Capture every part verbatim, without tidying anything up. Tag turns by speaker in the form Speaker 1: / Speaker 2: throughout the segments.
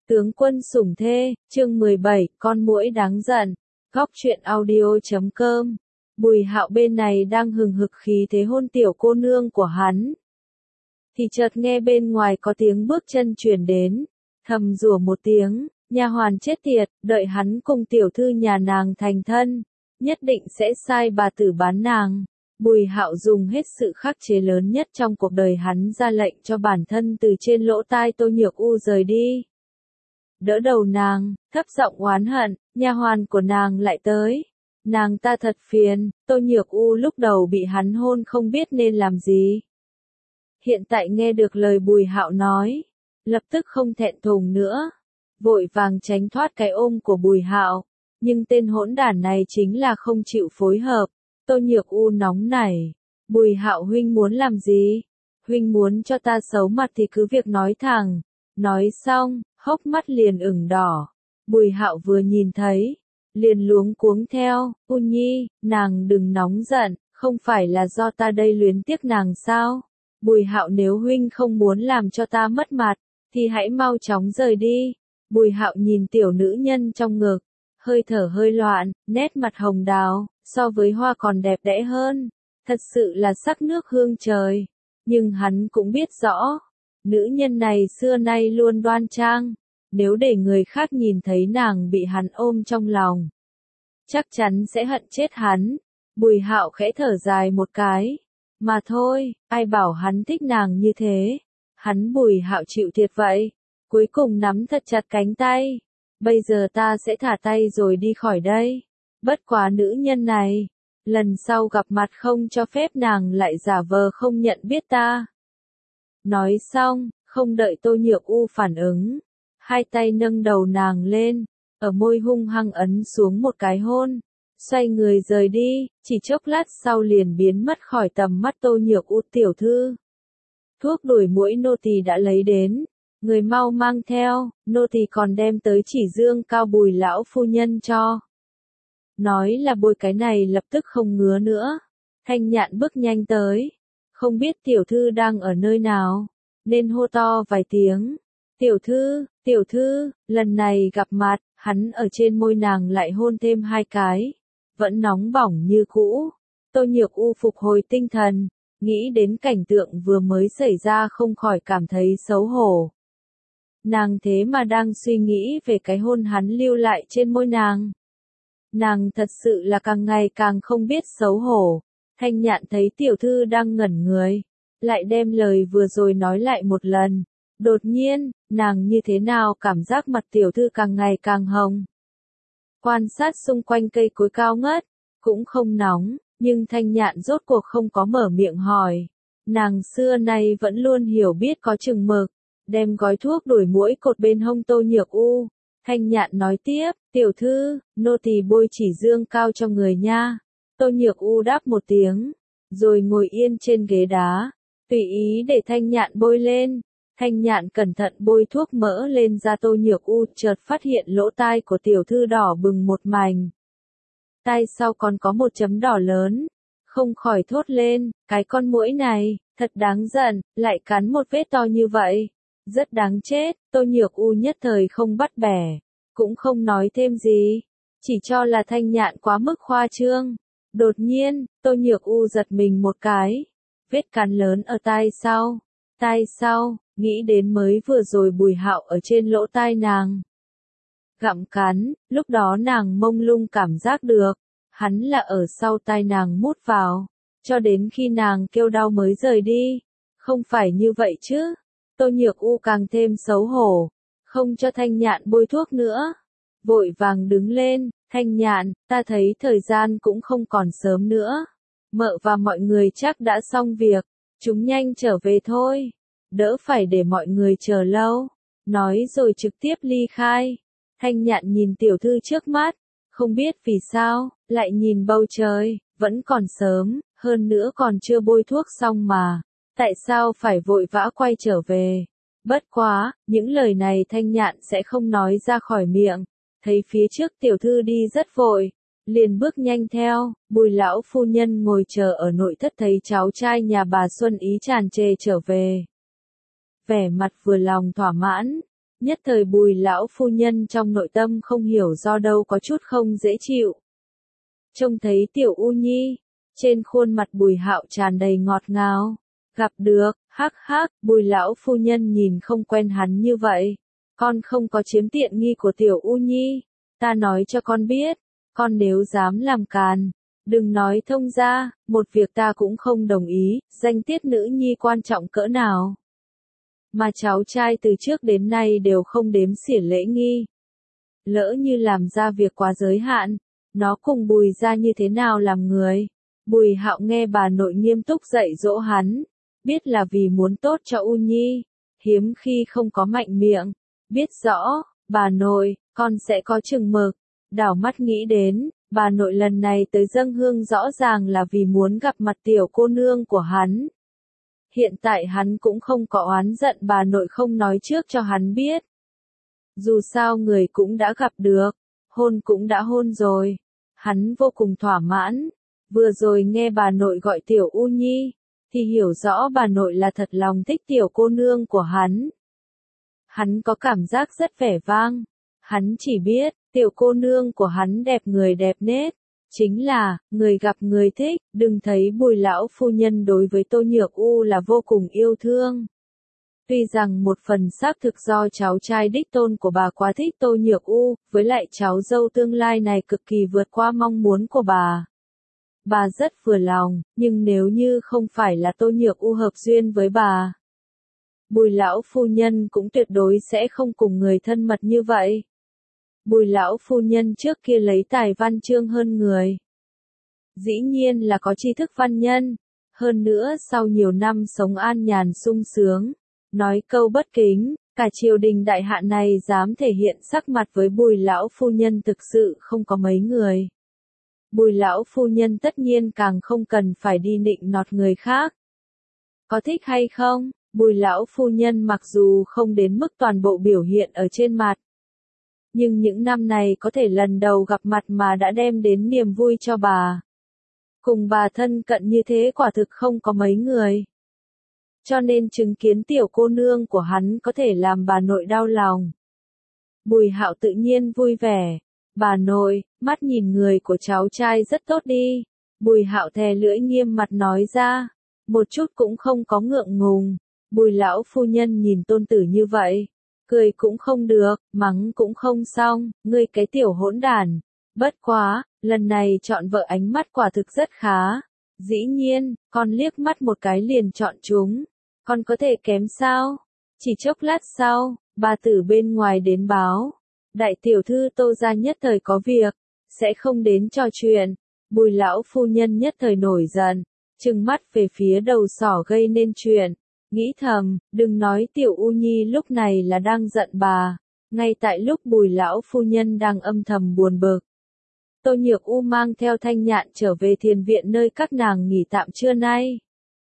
Speaker 1: Tướng quân sủng thê, chương mười bảy, con muỗi đáng giận. Góc truyện audio chấm com. Bùi Hạo bên này đang hừng hực khí thế hôn tiểu cô nương của hắn. Thì chợt nghe bên ngoài có tiếng bước chân truyền đến, thầm rủa một tiếng, nha hoàn chết tiệt, đợi hắn cùng tiểu thư nhà nàng thành thân, nhất định sẽ sai bà tử bán nàng. Bùi Hạo dùng hết sự khắc chế lớn nhất trong cuộc đời hắn ra lệnh cho bản thân từ trên lỗ tai Tô Nhược U rời đi. Đỡ đầu nàng, thấp giọng oán hận, nha hoàn của nàng lại tới. Nàng ta thật phiền. Tô Nhược U lúc đầu bị hắn hôn không biết nên làm gì. Hiện tại nghe được lời Bùi Hạo nói, lập tức không thẹn thùng nữa, vội vàng tránh thoát cái ôm của Bùi Hạo. Nhưng tên hỗn đản này chính là không chịu phối hợp. Tô Nhược U nóng nảy. Bùi Hạo huynh muốn làm gì? Huynh muốn cho ta xấu mặt thì cứ việc nói thẳng. Nói xong, hốc mắt liền ửng đỏ. Bùi Hạo vừa nhìn thấy, liền luống cuống theo. U Nhi, nàng đừng nóng giận, không phải là do ta đây luyến tiếc nàng sao? Bùi Hạo, nếu huynh không muốn làm cho ta mất mặt, thì hãy mau chóng rời đi. Bùi Hạo nhìn tiểu nữ nhân trong ngực, hơi thở hơi loạn, nét mặt hồng đào, so với hoa còn đẹp đẽ hơn. Thật sự là sắc nước hương trời. Nhưng hắn cũng biết rõ, nữ nhân này xưa nay luôn đoan trang. Nếu để người khác nhìn thấy nàng bị hắn ôm trong lòng, chắc chắn sẽ hận chết hắn. Bùi Hạo khẽ thở dài một cái. Mà thôi, ai bảo hắn thích nàng như thế. Hắn Bùi Hạo chịu thiệt vậy. Cuối cùng nắm thật chặt cánh tay. Bây giờ ta sẽ thả tay rồi đi khỏi đây. Bất quá nữ nhân này, lần sau gặp mặt không cho phép nàng lại giả vờ không nhận biết ta. Nói xong, không đợi Tô Nhược U phản ứng, hai tay nâng đầu nàng lên, ở môi hung hăng ấn xuống một cái hôn, xoay người rời đi, chỉ chốc lát sau liền biến mất khỏi tầm mắt Tô Nhược U. Tiểu thư, thuốc đuổi muỗi nô tỳ đã lấy đến, người mau mang theo. Nô tỳ còn đem tới chỉ dương cao Bùi lão phu nhân cho. Nói là bôi cái này lập tức không ngứa nữa. Thanh Nhạn bước nhanh tới, không biết tiểu thư đang ở nơi nào, nên hô to vài tiếng. Tiểu thư, tiểu thư, lần này gặp mặt, hắn ở trên môi nàng lại hôn thêm hai cái, vẫn nóng bỏng như cũ. Tô Nhược U phục hồi tinh thần, nghĩ đến cảnh tượng vừa mới xảy ra không khỏi cảm thấy xấu hổ. Nàng thế mà đang suy nghĩ về cái hôn hắn lưu lại trên môi nàng. Nàng thật sự là càng ngày càng không biết xấu hổ. Thanh Nhạn thấy tiểu thư đang ngẩn người, lại đem lời vừa rồi nói lại một lần. Đột nhiên, nàng như thế nào cảm giác mặt tiểu thư càng ngày càng hồng. Quan sát xung quanh cây cối cao ngất, cũng không nóng, nhưng Thanh Nhạn rốt cuộc không có mở miệng hỏi. Nàng xưa nay vẫn luôn hiểu biết có chừng mực, đem gói thuốc đuổi muỗi cột bên hông Tô Nhược U. Thanh Nhạn nói tiếp, tiểu thư, nô tỳ bôi chỉ dương cao cho người nha. Tô Nhược U đáp một tiếng, rồi ngồi yên trên ghế đá, tùy ý để Thanh Nhạn bôi lên. Thanh Nhạn cẩn thận bôi thuốc mỡ lên da Tô Nhược U, chợt phát hiện lỗ tai của tiểu thư đỏ bừng một mảnh. Tai sau còn có một chấm đỏ lớn, không khỏi thốt lên, cái con muỗi này, thật đáng giận, lại cắn một vết to như vậy. Rất đáng chết. Tô Nhược U nhất thời không bắt bẻ, cũng không nói thêm gì, chỉ cho là Thanh Nhạn quá mức khoa trương. Đột nhiên, Tô Nhược U giật mình một cái, vết cắn lớn ở tai sau. Tai sau, nghĩ đến mới vừa rồi Bùi Hạo ở trên lỗ tai nàng gặm cắn, lúc đó nàng mông lung cảm giác được, hắn là ở sau tai nàng mút vào, cho đến khi nàng kêu đau mới rời đi. Không phải như vậy chứ? Tô Nhược U càng thêm xấu hổ, không cho Thanh Nhạn bôi thuốc nữa, vội vàng đứng lên. Thanh Nhạn, ta thấy thời gian cũng không còn sớm nữa, mợ và mọi người chắc đã xong việc, chúng nhanh trở về thôi, đỡ phải để mọi người chờ lâu. Nói rồi trực tiếp ly khai. Thanh Nhạn nhìn tiểu thư trước mắt, không biết vì sao, lại nhìn bầu trời, vẫn còn sớm, hơn nữa còn chưa bôi thuốc xong mà. Tại sao phải vội vã quay trở về? Bất quá, những lời này Thanh Nhạn sẽ không nói ra khỏi miệng. Thấy phía trước tiểu thư đi rất vội, liền bước nhanh theo. Bùi lão phu nhân ngồi chờ ở nội thất thấy cháu trai nhà bà Xuân Ý tràn trề trở về, vẻ mặt vừa lòng thỏa mãn, Nhất thời Bùi lão phu nhân trong nội tâm không hiểu do đâu có chút không dễ chịu. Trông thấy tiểu U Nhi, trên khuôn mặt Bùi Hạo tràn đầy ngọt ngào. Gặp được, hắc hắc, Bùi lão phu nhân nhìn không quen hắn như vậy. Con không có chiếm tiện nghi của tiểu U Nhi, ta nói cho con biết, con nếu dám làm càn, đừng nói thông ra, một việc ta cũng không đồng ý, danh tiết nữ nhi quan trọng cỡ nào. Mà cháu trai từ trước đến nay đều không đếm xỉa lễ nghi. Lỡ như làm ra việc quá giới hạn, nó cùng Bùi ra như thế nào làm người. Bùi Hạo nghe bà nội nghiêm túc dạy dỗ hắn, biết là vì muốn tốt cho U Nhi, hiếm khi không có mạnh miệng, biết rõ, bà nội, con sẽ có chừng mực. Đảo mắt nghĩ đến, bà nội lần này tới dâng hương rõ ràng là vì muốn gặp mặt tiểu cô nương của hắn. Hiện tại hắn cũng không có oán giận bà nội không nói trước cho hắn biết. Dù sao người cũng đã gặp được, hôn cũng đã hôn rồi. Hắn vô cùng thỏa mãn. Vừa rồi nghe bà nội gọi tiểu U Nhi, thì hiểu rõ bà nội là thật lòng thích tiểu cô nương của hắn. Hắn có cảm giác rất vẻ vang. Hắn chỉ biết, tiểu cô nương của hắn đẹp người đẹp nết. Chính là, người gặp người thích, đừng thấy Bùi lão phu nhân đối với Tô Nhược U là vô cùng yêu thương. Tuy rằng một phần xác thực do cháu trai đích tôn của bà quá thích Tô Nhược U, với lại cháu dâu tương lai này cực kỳ vượt qua mong muốn của bà. Bà rất vừa lòng, nhưng nếu như không phải là Tô Nhược U hợp duyên với bà, Bùi lão phu nhân cũng tuyệt đối sẽ không cùng người thân mật như vậy. Bùi lão phu nhân trước kia lấy tài văn chương hơn người. Dĩ nhiên là có tri thức văn nhân. Hơn nữa sau nhiều năm sống an nhàn sung sướng. Nói câu bất kính, cả triều đình đại hạ này dám thể hiện sắc mặt với Bùi lão phu nhân thực sự không có mấy người. Bùi lão phu nhân tất nhiên càng không cần phải đi nịnh nọt người khác. Có thích hay không, Bùi lão phu nhân mặc dù không đến mức toàn bộ biểu hiện ở trên mặt. Nhưng những năm này có thể lần đầu gặp mặt mà đã đem đến niềm vui cho bà. Cùng bà thân cận như thế quả thực không có mấy người. Cho nên chứng kiến tiểu cô nương của hắn có thể làm bà nội đau lòng. Bùi Hạo tự nhiên vui vẻ. Bà nội, mắt nhìn người của cháu trai rất tốt đi. Bùi Hạo thè lưỡi nghiêm mặt nói ra. Một chút cũng không có ngượng ngùng. Bùi lão phu nhân nhìn tôn tử như vậy. Cười cũng không được, mắng cũng không xong, ngươi cái tiểu hỗn đản. Bất quá, lần này chọn vợ ánh mắt quả thực rất khá. Dĩ nhiên, con liếc mắt một cái liền chọn chúng. Con có thể kém sao? Chỉ chốc lát sau, bà tử bên ngoài đến báo. Đại tiểu thư Tô gia nhất thời có việc, sẽ không đến trò chuyện. Bùi lão phu nhân nhất thời nổi giận, trừng mắt về phía đầu sỏ gây nên chuyện. Nghĩ thầm, đừng nói tiểu U Nhi lúc này là đang giận bà. Ngay tại lúc Bùi lão phu nhân đang âm thầm buồn bực. Tô Nhược U mang theo Thanh Nhạn trở về thiền viện nơi các nàng nghỉ tạm trưa nay.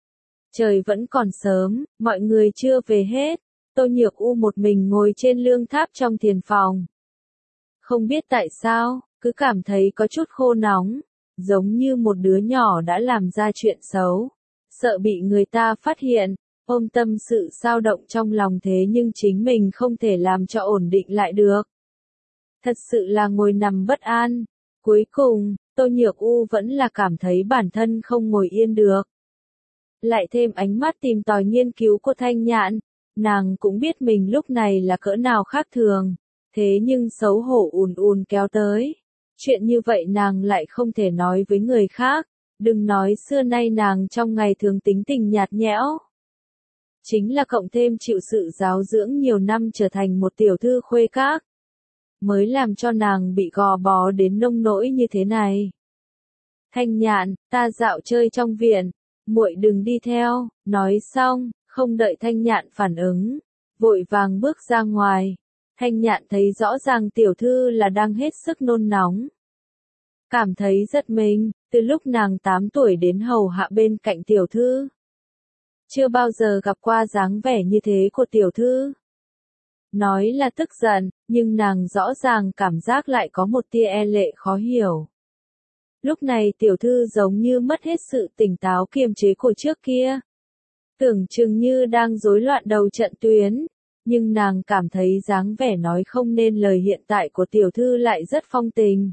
Speaker 1: Trời vẫn còn sớm, mọi người chưa về hết. Tô Nhược U một mình ngồi trên lương tháp trong thiền phòng. Không biết tại sao, cứ cảm thấy có chút khô nóng. Giống như một đứa nhỏ đã làm ra chuyện xấu. Sợ bị người ta phát hiện. Ôm tâm sự dao động trong lòng thế nhưng chính mình không thể làm cho ổn định lại được. Thật sự là ngồi nằm bất an. Cuối cùng, Tô Nhược U vẫn là cảm thấy bản thân không ngồi yên được. Lại thêm ánh mắt tìm tòi nghiên cứu của Thanh Nhạn, nàng cũng biết mình lúc này là cỡ nào khác thường. Thế nhưng xấu hổ ùn ùn kéo tới. Chuyện như vậy nàng lại không thể nói với người khác. Đừng nói xưa nay nàng trong ngày thường tính tình nhạt nhẽo. Chính là cộng thêm chịu sự giáo dưỡng nhiều năm trở thành một tiểu thư khuê các. Mới làm cho nàng bị gò bó đến nông nỗi như thế này. Thanh Nhạn, ta dạo chơi trong viện, muội đừng đi theo, nói xong, không đợi Thanh Nhạn phản ứng, vội vàng bước ra ngoài. Thanh Nhạn thấy rõ ràng tiểu thư là đang hết sức nôn nóng. Cảm thấy rất mình, từ lúc nàng tám tuổi đến hầu hạ bên cạnh tiểu thư. Chưa bao giờ gặp qua dáng vẻ như thế của tiểu thư. Nói là tức giận, nhưng nàng rõ ràng cảm giác lại có một tia e lệ khó hiểu. Lúc này tiểu thư giống như mất hết sự tỉnh táo kiềm chế của trước kia. Tưởng chừng như đang rối loạn đầu trận tuyến, Nhưng nàng cảm thấy dáng vẻ nói không nên lời hiện tại của tiểu thư lại rất phong tình.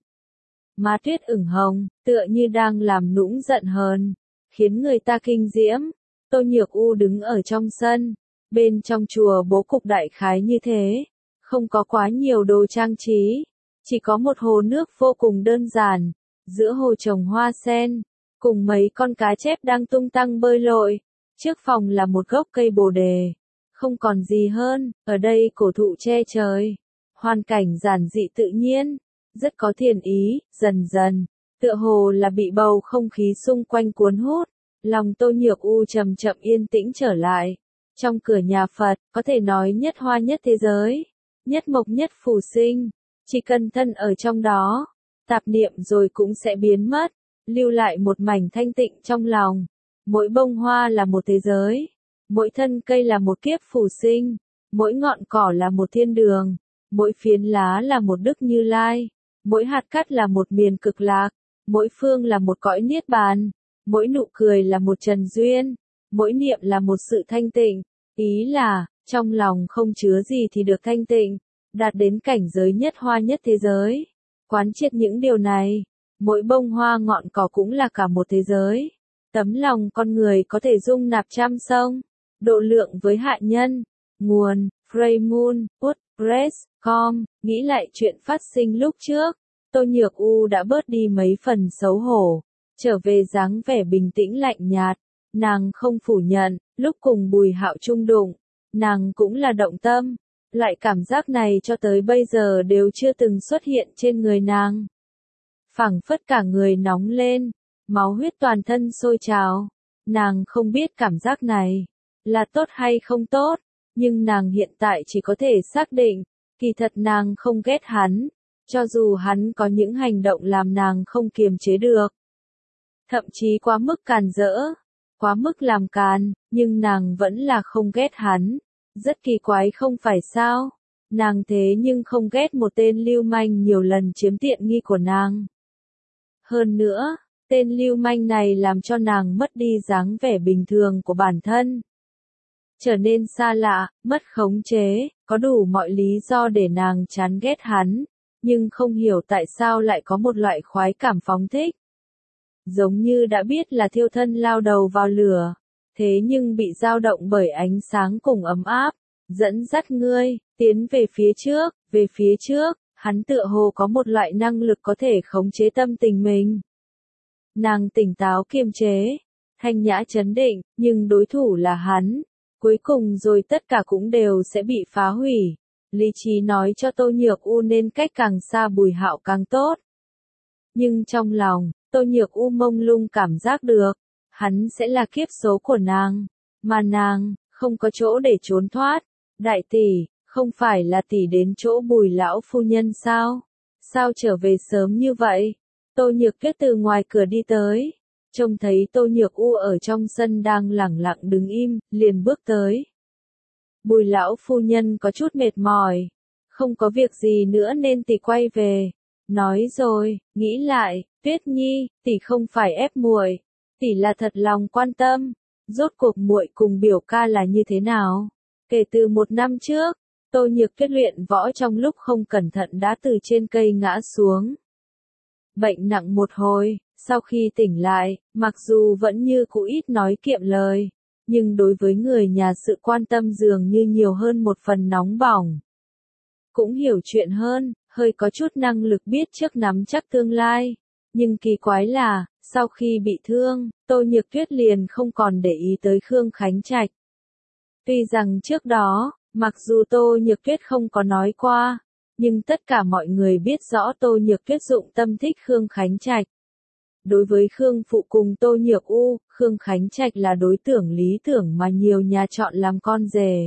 Speaker 1: Má tuyết ửng hồng, tựa như đang làm nũng giận hờn, khiến người ta kinh diễm. Tô Nhược U đứng ở trong sân, bên trong chùa bố cục đại khái như thế, không có quá nhiều đồ trang trí, chỉ có một hồ nước vô cùng đơn giản, giữa hồ trồng hoa sen, cùng mấy con cá chép đang tung tăng bơi lội. Trước phòng là một gốc cây bồ đề, không còn gì hơn, ở đây cổ thụ che trời, hoàn cảnh giản dị tự nhiên, rất có thiền ý. Dần dần, tựa hồ là bị bầu không khí xung quanh cuốn hút, lòng Tô Nhược U chậm chậm yên tĩnh trở lại. Trong cửa nhà Phật, có thể nói nhất hoa nhất thế giới, nhất mộc nhất phù sinh, chỉ cần thân ở trong đó, tạp niệm rồi cũng sẽ biến mất, lưu lại một mảnh thanh tịnh trong lòng. Mỗi bông hoa là một thế giới, mỗi thân cây là một kiếp phù sinh, mỗi ngọn cỏ là một thiên đường, mỗi phiến lá là một đức Như Lai, mỗi hạt cát là một miền cực lạc, mỗi phương là một cõi niết bàn, mỗi nụ cười là một trần duyên, mỗi niệm là một sự thanh tịnh. Ý là, trong lòng không chứa gì thì được thanh tịnh, đạt đến cảnh giới nhất hoa nhất thế giới. Quán triệt những điều này, mỗi bông hoa ngọn cỏ cũng là cả một thế giới. Tấm lòng con người có thể dung nạp trăm sông, độ lượng với hạ nhân. Nguồn, Freymoon, WordPress chấm com. Nghĩ lại chuyện phát sinh lúc trước, Tô Nhược U đã bớt đi mấy phần xấu hổ, trở về dáng vẻ bình tĩnh lạnh nhạt. Nàng không phủ nhận, lúc cùng Bùi Hạo chung đụng, nàng cũng là động tâm. Loại cảm giác này cho tới bây giờ đều chưa từng xuất hiện trên người nàng. Phảng phất cả người nóng lên, máu huyết toàn thân sôi trào. Nàng không biết cảm giác này là tốt hay không tốt, nhưng nàng hiện tại chỉ có thể xác định, kỳ thật nàng không ghét hắn, cho dù hắn có những hành động làm nàng không kiềm chế được. Thậm chí quá mức càn rỡ, quá mức làm càn, nhưng nàng vẫn là không ghét hắn. Rất kỳ quái không phải sao? Nàng thế nhưng không ghét một tên lưu manh nhiều lần chiếm tiện nghi của nàng. Hơn nữa, tên lưu manh này làm cho nàng mất đi dáng vẻ bình thường của bản thân. Trở nên xa lạ, mất khống chế, có đủ mọi lý do để nàng chán ghét hắn, nhưng không hiểu tại sao lại có một loại khoái cảm phóng thích. Giống như đã biết là thiêu thân lao đầu vào lửa, thế nhưng bị dao động bởi ánh sáng cùng ấm áp, dẫn dắt ngươi, tiến về phía trước, về phía trước, hắn tựa hồ có một loại năng lực có thể khống chế tâm tình mình. Nàng tỉnh táo kiềm chế, thanh nhã chấn định, nhưng đối thủ là hắn, cuối cùng rồi tất cả cũng đều sẽ bị phá hủy. Lý trí nói cho Tô Nhược U nên cách càng xa Bùi Hạo càng tốt. Nhưng trong lòng, Tô Nhược U mông lung cảm giác được, hắn sẽ là kiếp số của nàng, mà nàng, không có chỗ để trốn thoát. Đại tỷ, không phải là tỷ đến chỗ Bùi lão phu nhân sao? Sao trở về sớm như vậy? Tô Nhược Tuyết từ ngoài cửa đi tới, trông thấy Tô Nhược U ở trong sân đang lẳng lặng đứng im, liền bước tới. Bùi lão phu nhân có chút mệt mỏi, không có việc gì nữa nên tỷ quay về. Nói rồi, nghĩ lại, Tuyết Nhi, tỷ không phải ép muội, tỷ là thật lòng quan tâm. Rốt cuộc muội cùng biểu ca là như thế nào? Kể từ một năm trước, Tô Nhược Tuyết luyện võ trong lúc không cẩn thận đã từ trên cây ngã xuống. Bệnh nặng một hồi, sau khi tỉnh lại, mặc dù vẫn như cũ ít nói kiệm lời, nhưng đối với người nhà sự quan tâm dường như nhiều hơn một phần nóng bỏng. Cũng hiểu chuyện hơn, hơi có chút năng lực biết trước nắm chắc tương lai. Nhưng kỳ quái là, sau khi bị thương, Tô Nhược Tuyết liền không còn để ý tới Khương Khánh Trạch. Tuy rằng trước đó, mặc dù Tô Nhược Tuyết không có nói qua, nhưng tất cả mọi người biết rõ Tô Nhược Tuyết dụng tâm thích Khương Khánh Trạch. Đối với Khương Phụ cùng Tô Nhược U, Khương Khánh Trạch là đối tượng lý tưởng mà nhiều nhà chọn làm con rể.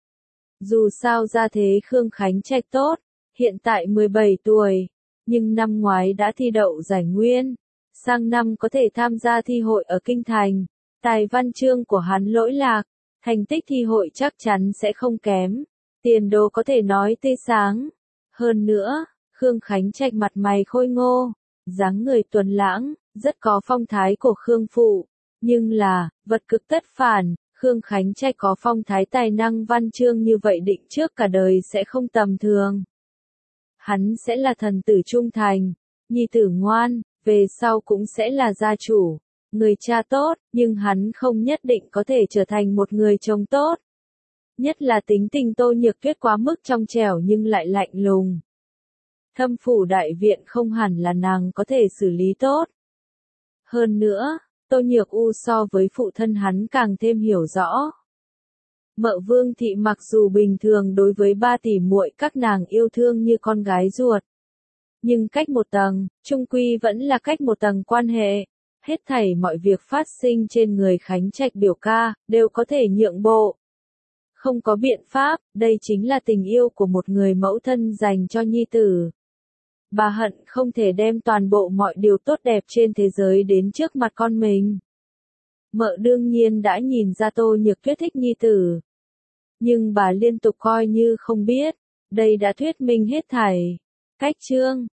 Speaker 1: Dù sao ra thế Khương Khánh Trạch tốt, hiện tại mười bảy tuổi, nhưng năm ngoái đã thi đậu giải nguyên, sang năm có thể tham gia thi hội ở Kinh Thành. Tài văn chương của hắn lỗi lạc, thành tích thi hội chắc chắn sẽ không kém, tiền đồ có thể nói tươi sáng. Hơn nữa, Khương Khánh Trạch mặt mày khôi ngô, dáng người tuấn lãng, rất có phong thái của Khương Phụ, nhưng là, vật cực tất phản, Khương Khánh Trạch có phong thái tài năng văn chương như vậy định trước cả đời sẽ không tầm thường. Hắn sẽ là thần tử trung thành, nhi tử ngoan, về sau cũng sẽ là gia chủ, người cha tốt, nhưng hắn không nhất định có thể trở thành một người chồng tốt. Nhất là tính tình Tô Nhược Tuyết quá mức trong trẻo nhưng lại lạnh lùng. Thâm phủ đại viện không hẳn là nàng có thể xử lý tốt. Hơn nữa, Tô Nhược U so với phụ thân hắn càng thêm hiểu rõ. Mợ Vương thị mặc dù bình thường đối với ba tỷ muội các nàng yêu thương như con gái ruột, nhưng cách một tầng, chung quy vẫn là cách một tầng quan hệ. Hết thảy mọi việc phát sinh trên người Khánh Trạch biểu ca, đều có thể nhượng bộ. Không có biện pháp, đây chính là tình yêu của một người mẫu thân dành cho nhi tử. Bà hận không thể đem toàn bộ mọi điều tốt đẹp trên thế giới đến trước mặt con mình. Mợ đương nhiên đã nhìn ra Tô Nhược Tuyết thích nhi tử. Nhưng bà liên tục coi như không biết, đây đã thuyết minh hết thảy. Cách chương